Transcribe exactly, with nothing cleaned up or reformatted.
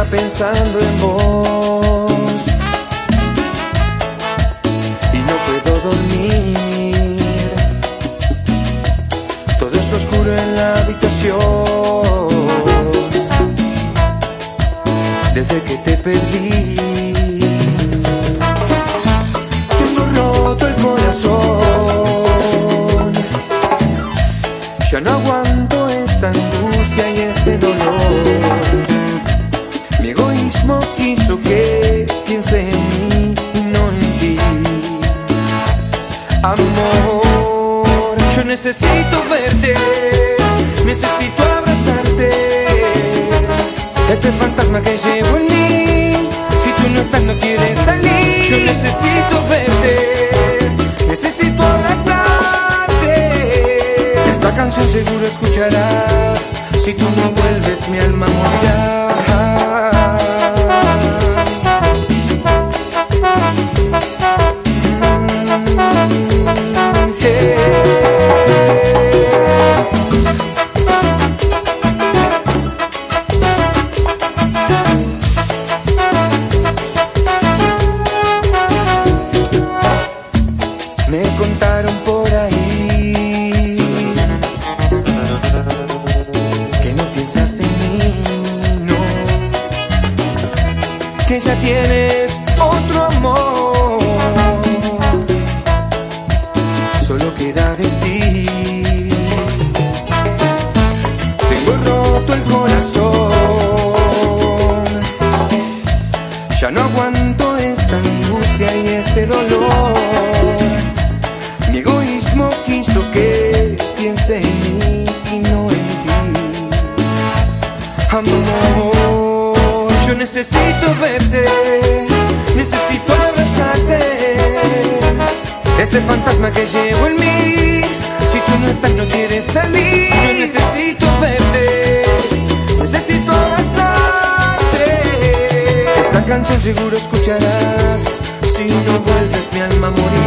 pensando en vos y no puedo dormir. Todo es oscuro en la habitación desde que te perdí. Tengo roto el corazón, ya no aguanto esta angustia y este dolor. Mi egoísmo quiso que piense en mí y no en ti. Amor, yo necesito verte, necesito abrazarte. Este fantasma que llevo en mí, si tú no estás no quieres salir. Yo necesito verte, necesito abrazarte. Esta canción seguro escucharás, si tú no vuelves mi alma morirá. Me contaron por ahí que no piensas en mí, no, que ya tienes otro amor. Solo queda decir, tengo roto el corazón, ya no aguanto esta angustia y este dolor. Mi egoísmo quiso que piense en mí y no en ti. Amor, yo necesito verte, necesito abrazarte. Este fantasma que llevo en mí, si tú no estás no quieres salir. Yo necesito verte, necesito abrazarte. Esta canción seguro escucharás, si no vuelves mi alma morirá.